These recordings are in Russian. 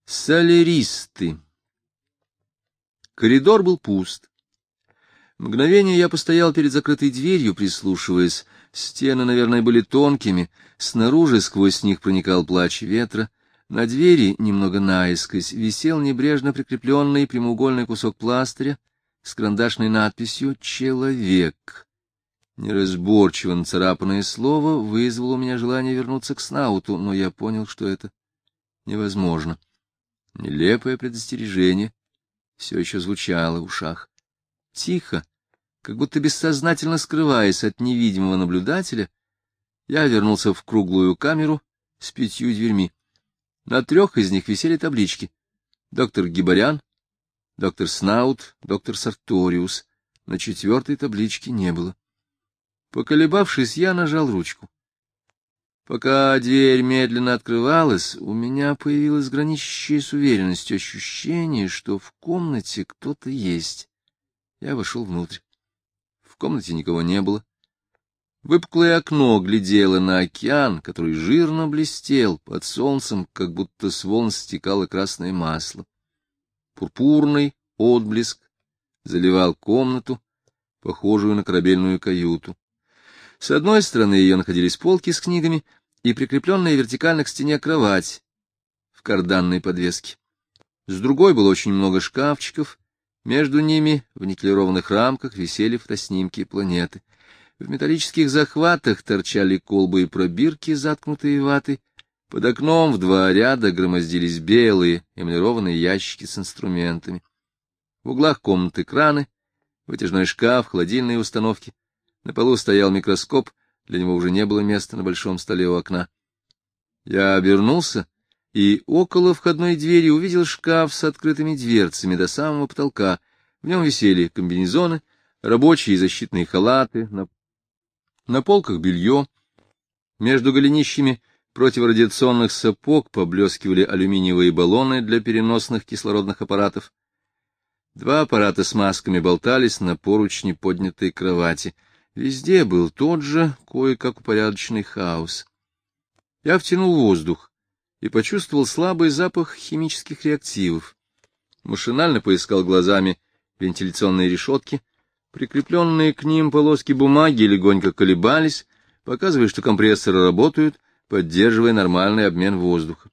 Соляристы. Коридор был пуст. Мгновение я постоял перед закрытой дверью, прислушиваясь. Стены, наверное, были тонкими, снаружи сквозь них проникал плач ветра. На двери, немного наискось, висел небрежно прикрепленный прямоугольный кусок пластыря с карандашной надписью «Человек». Неразборчиво нацарапанное слово вызвало у меня желание вернуться к Снауту, но я понял, что это невозможно. Нелепое предостережение все еще звучало в ушах. Тихо, как будто бессознательно скрываясь от невидимого наблюдателя, я вернулся в круглую камеру с 5 дверьми. На 3 из них висели таблички: доктор Гибарян, доктор Снаут, доктор Сарториус. На 4-й таблички не было. Поколебавшись, я нажал ручку. Пока дверь медленно открывалась, у меня появилось граничащее с уверенностью ощущение, что в комнате кто-то есть. Я вошел внутрь. В комнате никого не было. Выпуклое окно глядело на океан, который жирно блестел под солнцем, как будто с волн стекало красное масло. Пурпурный отблеск заливал комнату, похожую на корабельную каюту. С одной стороны ее находились полки с книгами и прикрепленная вертикально к стене кровать в карданной подвеске. С другой было очень много шкафчиков, между ними в никелированных рамках висели фотоснимки планеты. В металлических захватах торчали колбы и пробирки, заткнутые ватой. Под окном в 2 ряда громоздились белые эмалированные ящики с инструментами. В углах комнаты краны, вытяжной шкаф, холодильные установки. На полу стоял микроскоп, для него уже не было места на большом столе у окна. Я обернулся и около входной двери увидел шкаф с открытыми дверцами до самого потолка. В нем висели комбинезоны, рабочие и защитные халаты, на полках белье. Между голенищами противорадиационных сапог поблескивали алюминиевые баллоны для переносных кислородных аппаратов. 2 аппарата с масками болтались на поручне поднятой кровати. Везде был тот же, кое-как упорядоченный хаос. Я втянул воздух и почувствовал слабый запах химических реактивов. Машинально поискал глазами вентиляционные решетки. Прикрепленные к ним полоски бумаги легонько колебались, показывая, что компрессоры работают, поддерживая нормальный обмен воздуха.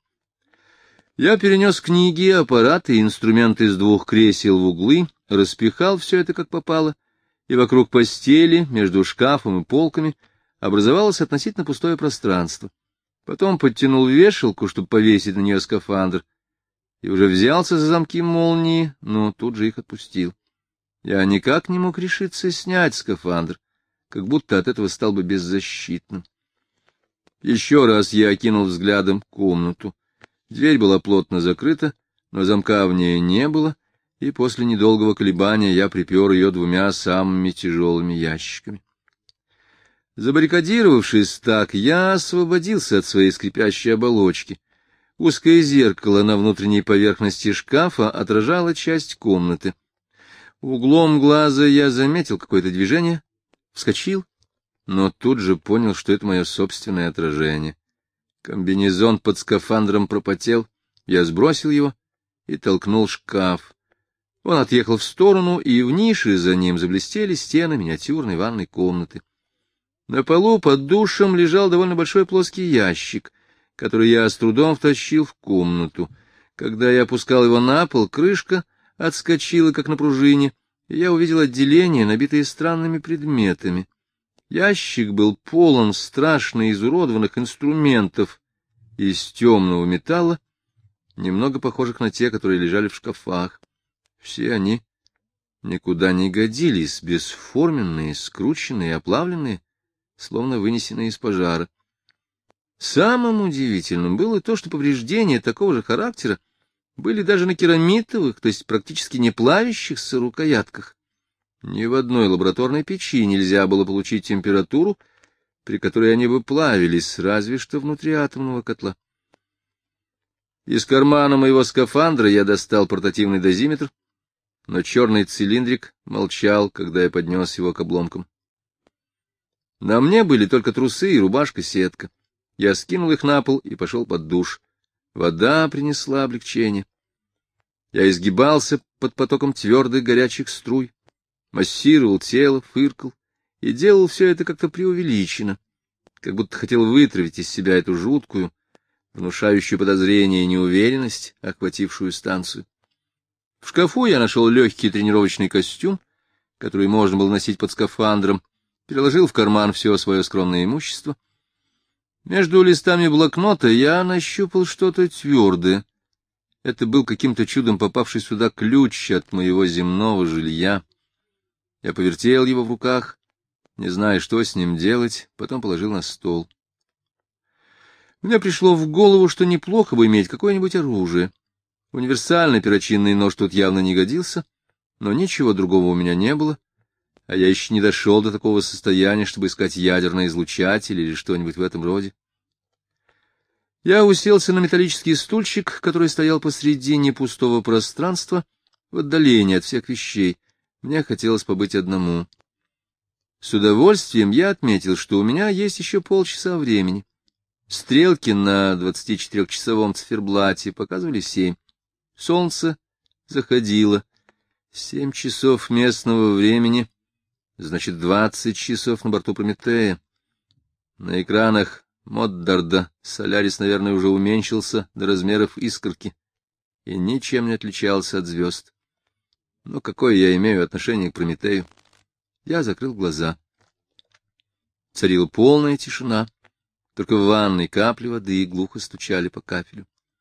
Я перенес книги, аппараты и инструменты из 2 кресел в углы, распихал все это как попало, и вокруг постели, между шкафом и полками, образовалось относительно пустое пространство. Потом подтянул вешалку, чтобы повесить на нее скафандр, и уже взялся за замки молнии, но тут же их отпустил. Я никак не мог решиться снять скафандр, как будто от этого стал бы беззащитным. Еще раз я окинул взглядом комнату. Дверь была плотно закрыта, но замка в ней не было, и после недолгого колебания я припер ее 2 самыми тяжелыми ящиками. Забаррикадировавшись так, я освободился от своей скрипящей оболочки. Узкое зеркало на внутренней поверхности шкафа отражало часть комнаты. Углом глаза я заметил какое-то движение, вскочил, но тут же понял, что это мое собственное отражение. Комбинезон под скафандром пропотел, я сбросил его и толкнул шкаф. Он отъехал в сторону, и в нише за ним заблестели стены миниатюрной ванной комнаты. На полу под душем лежал довольно большой плоский ящик, который я с трудом втащил в комнату. Когда я опускал его на пол, крышка отскочила, как на пружине, и я увидел отделение, набитое странными предметами. Ящик был полон страшно изуродованных инструментов из темного металла, немного похожих на те, которые лежали в шкафах. Все они никуда не годились, бесформенные, скрученные, оплавленные, словно вынесенные из пожара. Самым удивительным было то, что повреждения такого же характера были даже на керамитовых, то есть практически не плавящихся рукоятках. Ни в одной лабораторной печи нельзя было получить температуру, при которой они бы плавились, разве что внутри атомного котла. Из кармана моего скафандра я достал портативный дозиметр, но черный цилиндрик молчал, когда я поднес его к обломкам. На мне были только трусы и рубашка-сетка. Я скинул их на пол и пошел под душ. Вода принесла облегчение. Я изгибался под потоком твердых горячих струй, массировал тело, фыркал и делал все это как-то преувеличенно, как будто хотел вытравить из себя эту жуткую, внушающую подозрение и неуверенность, охватившую станцию. В шкафу я нашел легкий тренировочный костюм, который можно было носить под скафандром, переложил в карман все свое скромное имущество. Между листами блокнота я нащупал что-то твердое. Это был каким-то чудом попавший сюда ключ от моего земного жилья. Я повертел его в руках, не зная, что с ним делать, потом положил на стол. Мне пришло в голову, что неплохо бы иметь какое-нибудь оружие. Универсальный перочинный нож тут явно не годился, но ничего другого у меня не было, а я еще не дошел до такого состояния, чтобы искать ядерный излучатель или что-нибудь в этом роде. Я уселся на металлический стульчик, который стоял посредине пустого пространства, в отдалении от всех вещей. Мне хотелось побыть одному. С удовольствием я отметил, что у меня есть еще полчаса времени. Стрелки на 24-часовом циферблате показывали 7. Солнце заходило. 7 часов местного времени, значит, 20 часов на борту Прометея. На экранах Моддарда Солярис, наверное, уже уменьшился до размеров искорки и ничем не отличался от звезд. Но какое я имею отношение к Прометею? Я закрыл глаза. Царила полная тишина, только в ванной капли воды глухо стучали по кафелю.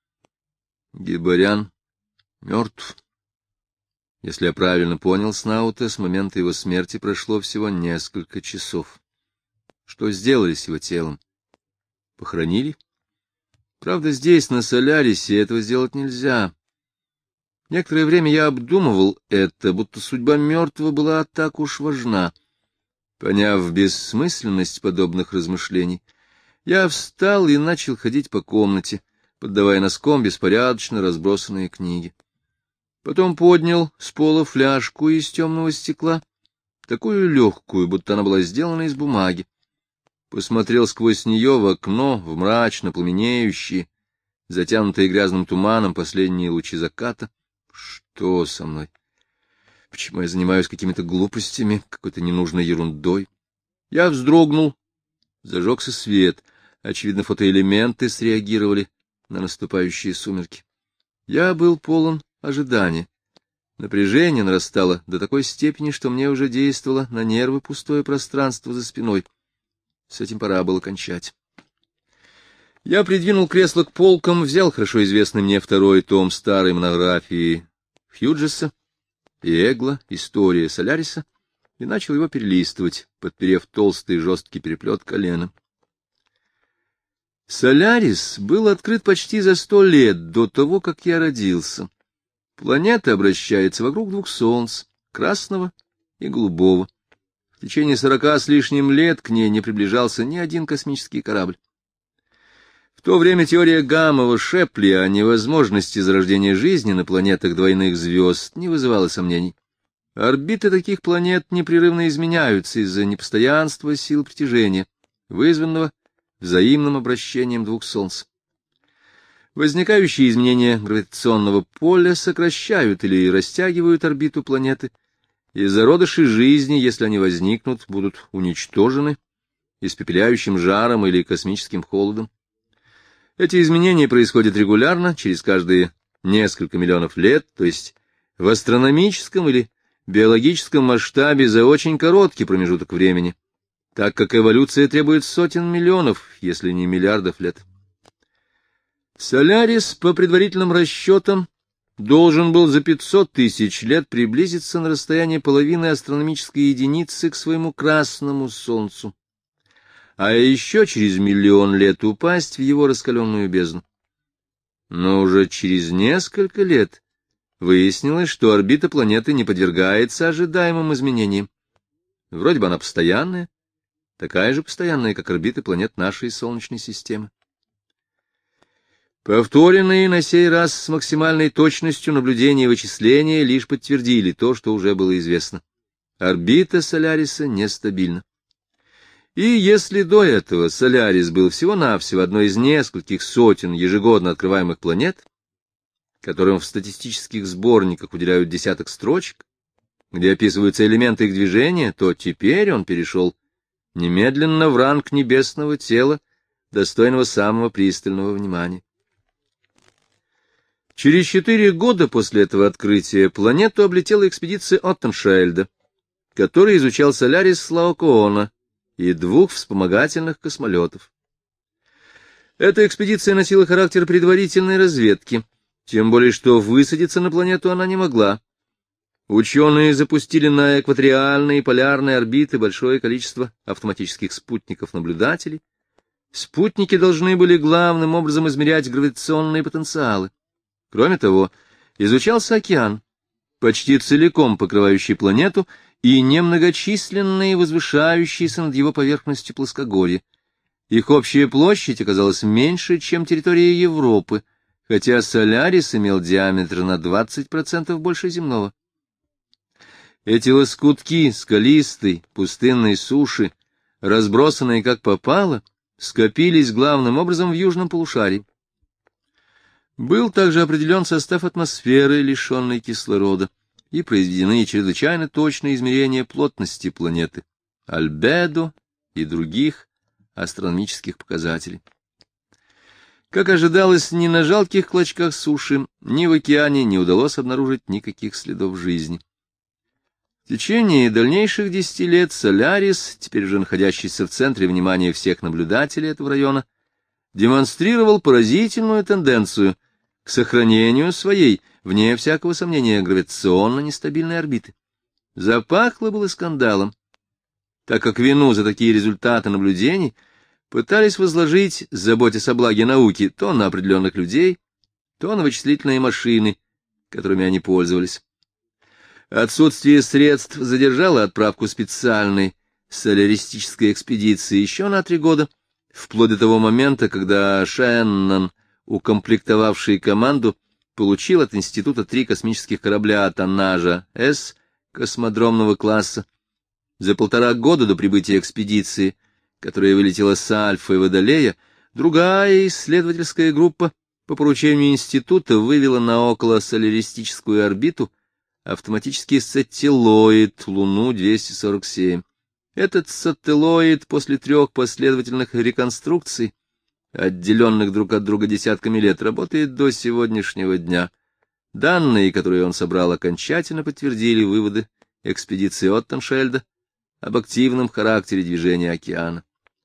Гибарян мертв. Если я правильно понял Снаута, с момента его смерти прошло всего несколько часов. Что сделали с его телом? Похоронили? Правда, здесь, на Солярисе, этого сделать нельзя. Некоторое время я обдумывал это, будто судьба мертвого была так уж важна. Поняв бессмысленность подобных размышлений, я встал и начал ходить по комнате, поддавая носком беспорядочно разбросанные книги. Потом поднял с пола фляжку из темного стекла, такую легкую, будто она была сделана из бумаги. Посмотрел сквозь нее в окно, в мрачно пламенеющие, затянутые грязным туманом последние лучи заката. Что со мной? Почему я занимаюсь какими-то глупостями, какой-то ненужной ерундой? Я вздрогнул, зажегся свет. Очевидно, фотоэлементы среагировали на наступающие сумерки. Я был полон ожидания. Напряжение нарастало до такой степени, что мне уже действовало на нервы пустое пространство за спиной. С этим пора было кончать. Я придвинул кресло к полкам, взял хорошо известный мне второй том старой монографии Хьюджеса и Эгла «История Соляриса» и начал его перелистывать, подперев толстый жесткий переплет коленом. Солярис был открыт почти за 100 лет до того, как я родился. Планета обращается вокруг 2 солнц, красного и голубого. В течение 40 с лишним лет к ней не приближался ни один космический корабль. В то время теория Гамова-Шепли о невозможности зарождения жизни на планетах двойных звезд не вызывала сомнений. Орбиты таких планет непрерывно изменяются из-за непостоянства сил притяжения, вызванного взаимным обращением 2 солнц. Возникающие изменения гравитационного поля сокращают или растягивают орбиту планеты, и зародыши жизни, если они возникнут, будут уничтожены испепеляющим жаром или космическим холодом. Эти изменения происходят регулярно, через каждые несколько миллионов лет, то есть в астрономическом или биологическом масштабе за очень короткий промежуток времени, так как эволюция требует сотен миллионов, если не миллиардов лет. Солярис, по предварительным расчетам, должен был за 500 тысяч лет приблизиться на расстояние половины астрономической единицы к своему красному Солнцу, а еще через 1 000 000 лет упасть в его раскаленную бездну. Но уже через несколько лет выяснилось, что орбита планеты не подвергается ожидаемым изменениям. Вроде бы она постоянная, такая же постоянная, как орбиты планет нашей Солнечной системы. Повторенные на сей раз с максимальной точностью наблюдения и вычисления лишь подтвердили то, что уже было известно. Орбита Соляриса нестабильна. И если до этого Солярис был всего-навсего одной из нескольких сотен ежегодно открываемых планет, которым в статистических сборниках уделяют десяток строчек, где описываются элементы их движения, то теперь он перешел немедленно в ранг небесного тела, достойного самого пристального внимания. Через 4 года после этого открытия планету облетела экспедиция Оттеншельда, который изучал Солярис с Лаокоона и 2 вспомогательных космолетов. Эта экспедиция носила характер предварительной разведки, тем более что высадиться на планету она не могла. Ученые запустили на экваториальные и полярные орбиты большое количество автоматических спутников-наблюдателей. Спутники должны были главным образом измерять гравитационные потенциалы. Кроме того, изучался океан, почти целиком покрывающий планету, и немногочисленные возвышающиеся над его поверхностью плоскогорья. Их общая площадь оказалась меньше, чем территория Европы, хотя Солярис имел диаметр на 20% больше земного. Эти лоскутки скалистой, пустынной суши, разбросанные как попало, скопились главным образом в южном полушарии. Был также определен состав атмосферы, лишенной кислорода, и произведены чрезвычайно точные измерения плотности планеты, альбедо и других астрономических показателей. Как ожидалось, ни на жалких клочках суши, ни в океане не удалось обнаружить никаких следов жизни. В течение дальнейших 10 лет Солярис, теперь уже находящийся в центре внимания всех наблюдателей этого района, демонстрировал поразительную тенденцию к сохранению своей, вне всякого сомнения, гравитационно нестабильной орбиты. Запахло было скандалом, так как вину за такие результаты наблюдений пытались возложить, заботясь о благе науки, то на определенных людей, то на вычислительные машины, которыми они пользовались. Отсутствие средств задержало отправку специальной соляристической экспедиции еще на 3 года, вплоть до того момента, когда Шеннон, укомплектовавший команду, получил от института 3 космических корабля тоннажа С космодромного класса. За 1,5 года до прибытия экспедиции, которая вылетела с Альфа и Водолея, другая исследовательская группа по поручению института вывела на околосоляристическую орбиту автоматический сателлоид Луну-247. Этот сателлоид после 3 последовательных реконструкций, отделенных друг от друга десятками лет, работает до сегодняшнего дня. Данные, которые он собрал, окончательно подтвердили выводы экспедиции Оттеншельда об активном характере движения океана.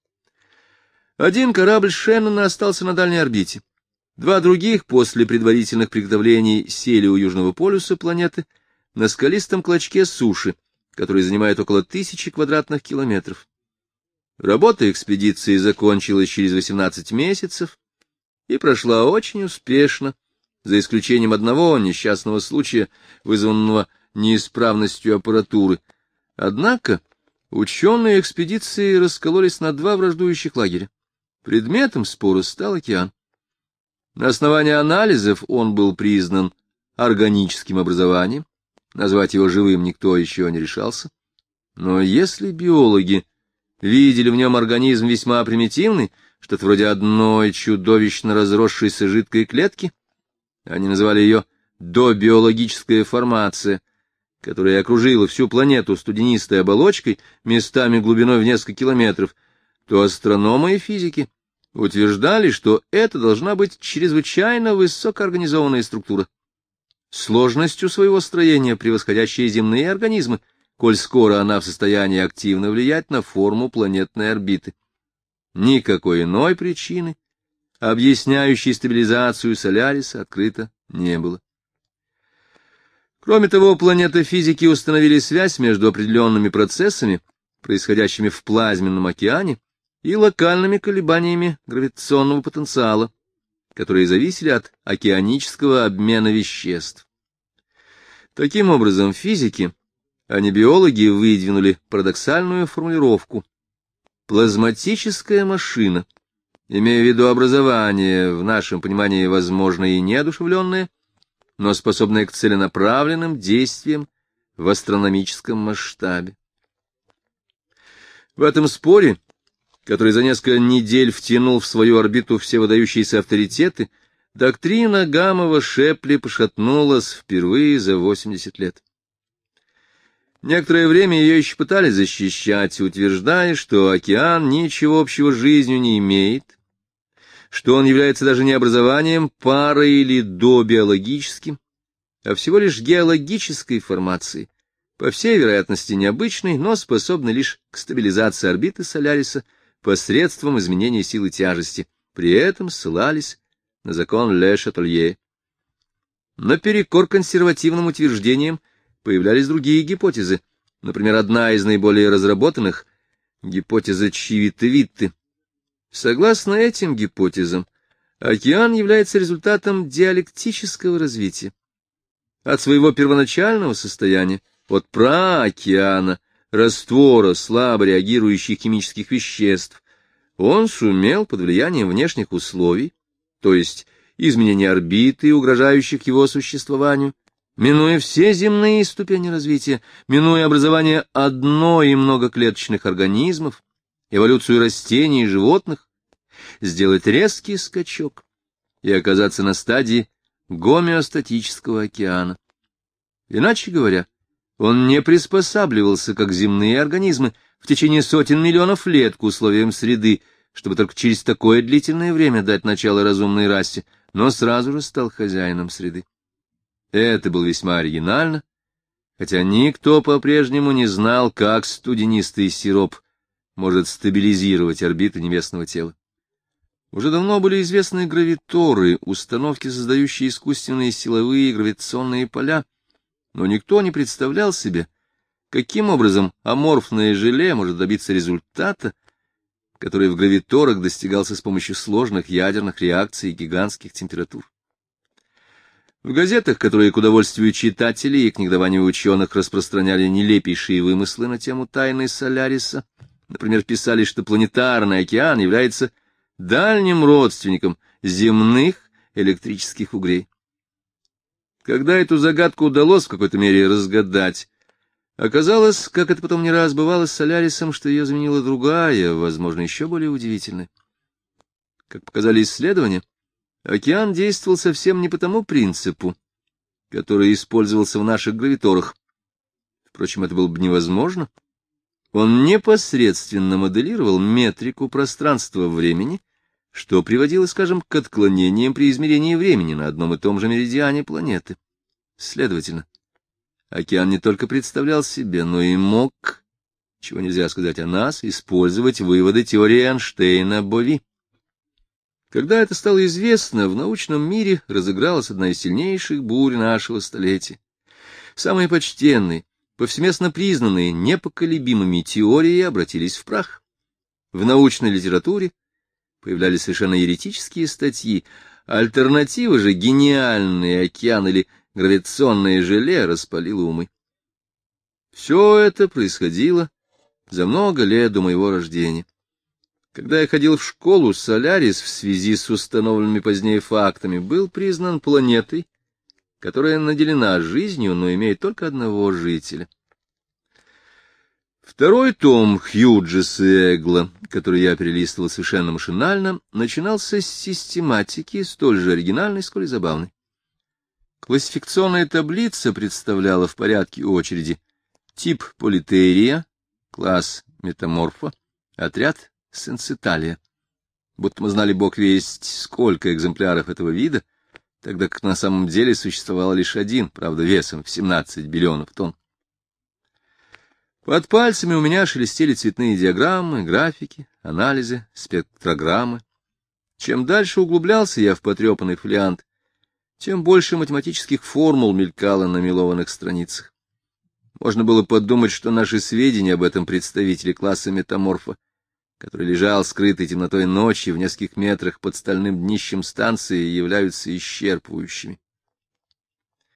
1 корабль Шеннона остался на дальней орбите. 2 других после предварительных приготовлений сели у южного полюса планеты на скалистом клочке суши, который занимает около 1000 квадратных километров. Работа экспедиции закончилась через 18 месяцев и прошла очень успешно, за исключением одного несчастного случая, вызванного неисправностью аппаратуры. Однако ученые экспедиции раскололись на 2 враждующих лагеря. Предметом спора стал океан. На основании анализов он был признан органическим образованием, назвать его живым никто еще не решался. Но если биологи видели в нем организм весьма примитивный, что-то вроде одной чудовищно разросшейся жидкой клетки, они называли ее добиологическая формация, которая окружила всю планету студенистой оболочкой, местами глубиной в несколько километров, то астрономы и физики утверждали, что это должна быть чрезвычайно высокоорганизованная структура, сложностью своего строения превосходящие земные организмы, коль скоро она в состоянии активно влиять на форму планетной орбиты. Никакой иной причины, объясняющей стабилизацию Соляриса, открыто не было. Кроме того, планетофизики установили связь между определенными процессами, происходящими в плазменном океане, и локальными колебаниями гравитационного потенциала, которые зависели от океанического обмена веществ. Таким образом, физики, а не биологи, выдвинули парадоксальную формулировку. Плазматическая машина, имея в виду образование, в нашем понимании, возможно, и неодушевленное, но способное к целенаправленным действиям в астрономическом масштабе. В этом споре который за несколько недель втянул в свою орбиту все выдающиеся авторитеты, доктрина Гамова-Шепли пошатнулась впервые за 80 лет. Некоторое время ее еще пытались защищать, утверждая, что океан ничего общего с жизнью не имеет, что он является даже не образованием пары или добиологическим, а всего лишь геологической формацией, по всей вероятности необычной, но способной лишь к стабилизации орбиты Соляриса посредством изменения силы тяжести. При этом ссылались на закон Ле Шатолье. Наперекор консервативным утверждениям появлялись другие гипотезы. Например, одна из наиболее разработанных — гипотеза Чивита-Витте. Согласно этим гипотезам, океан является результатом диалектического развития. От своего первоначального состояния, от праокеана, раствора слабо реагирующих химических веществ, он сумел под влиянием внешних условий, то есть изменения орбиты, угрожающих его существованию, минуя все земные ступени развития, минуя образование одно- и многоклеточных организмов, эволюцию растений и животных, сделать резкий скачок и оказаться на стадии гомеостатического океана. Иначе говоря, он не приспосабливался, как земные организмы, в течение сотен миллионов лет к условиям среды, чтобы только через такое длительное время дать начало разумной расе, но сразу же стал хозяином среды. Это было весьма оригинально, хотя никто по-прежнему не знал, как студенистый сироп может стабилизировать орбиту небесного тела. Уже давно были известны гравиторы, установки, создающие искусственные силовые и гравитационные поля, но никто не представлял себе, каким образом аморфное желе может добиться результата, который в гравиторах достигался с помощью сложных ядерных реакций и гигантских температур. В газетах, которые к удовольствию читателей и к негодованию ученых распространяли нелепейшие вымыслы на тему тайны Соляриса, например, писали, что планетарный океан является дальним родственником земных электрических угрей. Когда эту загадку удалось в какой-то мере разгадать, оказалось, как это потом не раз бывало с Солярисом, что ее заменила другая, возможно, еще более удивительная. Как показали исследования, океан действовал совсем не по тому принципу, который использовался в наших гравиторах. Впрочем, это было бы невозможно. Он непосредственно моделировал метрику пространства-времени, что приводило, скажем, к отклонениям при измерении времени на одном и том же меридиане планеты. Следовательно, океан не только представлял себе, но и мог, чего нельзя сказать о нас, использовать выводы теории Эйнштейна-Бови. Когда это стало известно, в научном мире разыгралась одна из сильнейших бурь нашего столетия. Самые почтенные, повсеместно признанные непоколебимыми теории обратились в прах. В научной литературе появлялись совершенно еретические статьи, альтернатива же гениальный океан или гравитационное желе распалило умы. Все это происходило за много лет до моего рождения. Когда я ходил в школу, Солярис в связи с установленными позднее фактами был признан планетой, которая наделена жизнью, но имеет только одного жителя. Второй том Хьюджеса и Эгла, который я перелистывал совершенно машинально, начинался с систематики, столь же оригинальной, сколь и забавной. Классификационная таблица представляла в порядке очереди тип Политерия, класс Метаморфа, отряд Сенциталия. Будто мы знали бог весть, сколько экземпляров этого вида, тогда как на самом деле существовал лишь один, правда, весом в 17 биллионов тонн. Под пальцами у меня шелестели цветные диаграммы, графики, анализы, спектрограммы. Чем дальше углублялся я в потрепанный фолиант, тем больше математических формул мелькало на мелованных страницах. Можно было подумать, что наши сведения об этом представителе класса метаморфа, который лежал скрытой темнотой ночи в нескольких метрах под стальным днищем станции, являются исчерпывающими.